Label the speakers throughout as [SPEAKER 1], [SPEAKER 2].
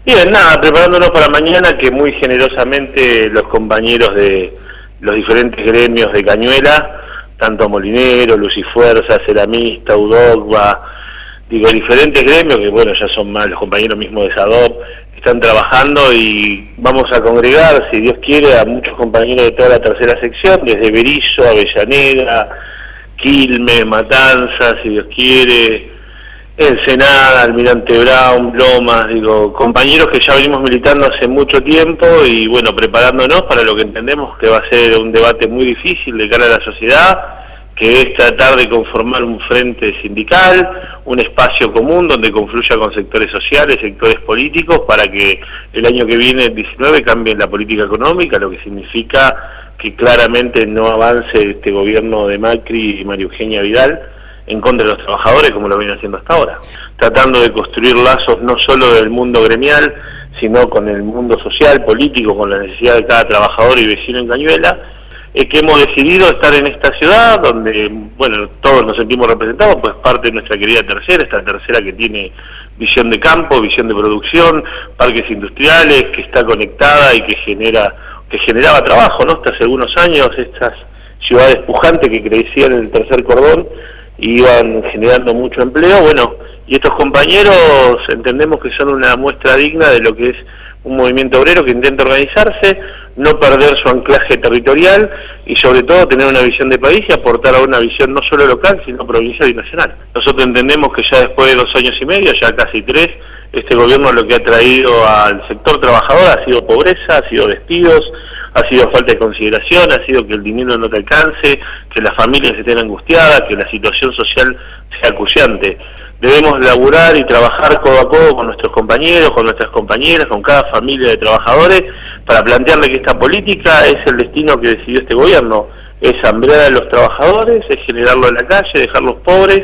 [SPEAKER 1] Bien, nada, preparándonos para mañana, que muy generosamente los compañeros de los diferentes gremios de Cañuela, tanto Molinero, Lucifuerza, Ceramista, Udogba, digo, diferentes gremios, que bueno, ya son más los compañeros mismos de SADOP, están trabajando y vamos a congregar, si Dios quiere, a muchos compañeros de toda la tercera sección, desde Berizo, Avellaneda, Quilmes, Matanzas, si Dios quiere, Ensenada, Almirante Brown, Lomas, digo, compañeros que ya venimos militando hace mucho tiempo y bueno, preparándonos para lo que entendemos que va a ser un debate muy difícil de cara a la sociedad, que es tratar de conformar un frente sindical, un espacio común donde confluya con sectores sociales, sectores políticos, para que el año que viene, el 19, cambie la política económica, lo que significa que claramente no avance este gobierno de Macri y María Eugenia Vidal en contra de los trabajadores, como lo vienen haciendo hasta ahora, tratando de construir lazos no solo del mundo gremial, sino con el mundo social, político, con la necesidad de cada trabajador y vecino en Cañuela, que hemos decidido estar en esta ciudad, donde, bueno, todos nos sentimos representados, pues parte de nuestra querida tercera, esta tercera que tiene visión de campo, visión de producción, parques industriales, que está conectada y que generaba trabajo, ¿no? Hasta hace algunos años, estas ciudades pujantes que crecían en el tercer cordón, iban generando mucho empleo, bueno, y estos compañeros entendemos que son una muestra digna de lo que es un movimiento obrero que intenta organizarse, no perder su anclaje territorial y sobre todo tener una visión de país y aportar a una visión no solo local, sino provincial y nacional. Nosotros entendemos que ya después de 2 años y medio, ya casi 3, este gobierno lo que ha traído al sector trabajador ha sido pobreza, ha sido despidos, ha sido falta de consideración, ha sido que el dinero no te alcance, que las familias estén angustiadas, que la situación social sea acuciante. Debemos laburar y trabajar codo a codo con nuestros compañeros, con nuestras compañeras, con cada familia de trabajadores, para plantearle que esta política es el destino que decidió este gobierno, es hambrear a los trabajadores, es generarlo en la calle, dejarlos pobres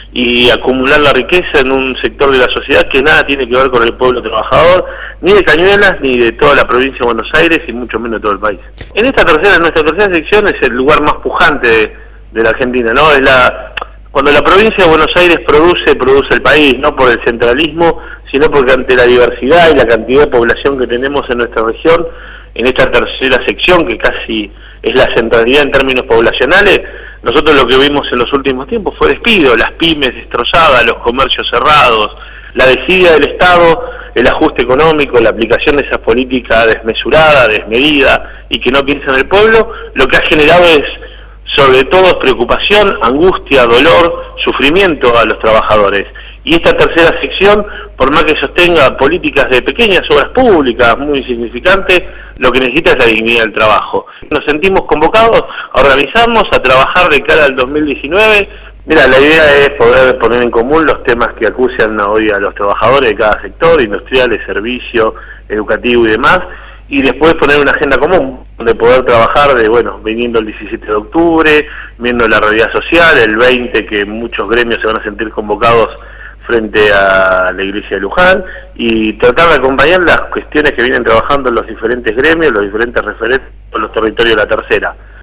[SPEAKER 1] y acumular la riqueza en un sector de la sociedad que nada tiene que ver con el pueblo trabajador, ni de Cañuelas, ni de toda la provincia de Buenos Aires, y mucho menos de todo el país. En nuestra tercera sección es el lugar más pujante de la Argentina, ¿no? Cuando la provincia de Buenos Aires produce el país, no por el centralismo, sino porque ante la diversidad y la cantidad de población que tenemos en nuestra región, en esta tercera sección, que casi es la centralidad en términos poblacionales, nosotros lo que vimos en los últimos tiempos fue despido, las pymes destrozadas, los comercios cerrados, la desidia del Estado, el ajuste económico, la aplicación de esa política desmesurada, desmedida y que no piensa en el pueblo, lo que ha generado es sobre todo preocupación, angustia, dolor, sufrimiento a los trabajadores. Y esta tercera sección, por más que sostenga políticas de pequeñas obras públicas muy insignificantes, lo que necesita es la dignidad del trabajo. Nos sentimos convocados a organizarnos, a trabajar de cara al 2019. Mira, la idea es poder poner en común los temas que acucian hoy a los trabajadores de cada sector, industrial, de servicio, educativo y demás, y después poner una agenda común, de poder trabajar viniendo el 17 de octubre, viendo la realidad social, el 20 que muchos gremios se van a sentir convocados frente a la iglesia de Luján, y tratar de acompañar las cuestiones que vienen trabajando los diferentes gremios, los diferentes referentes por los territorios de la tercera.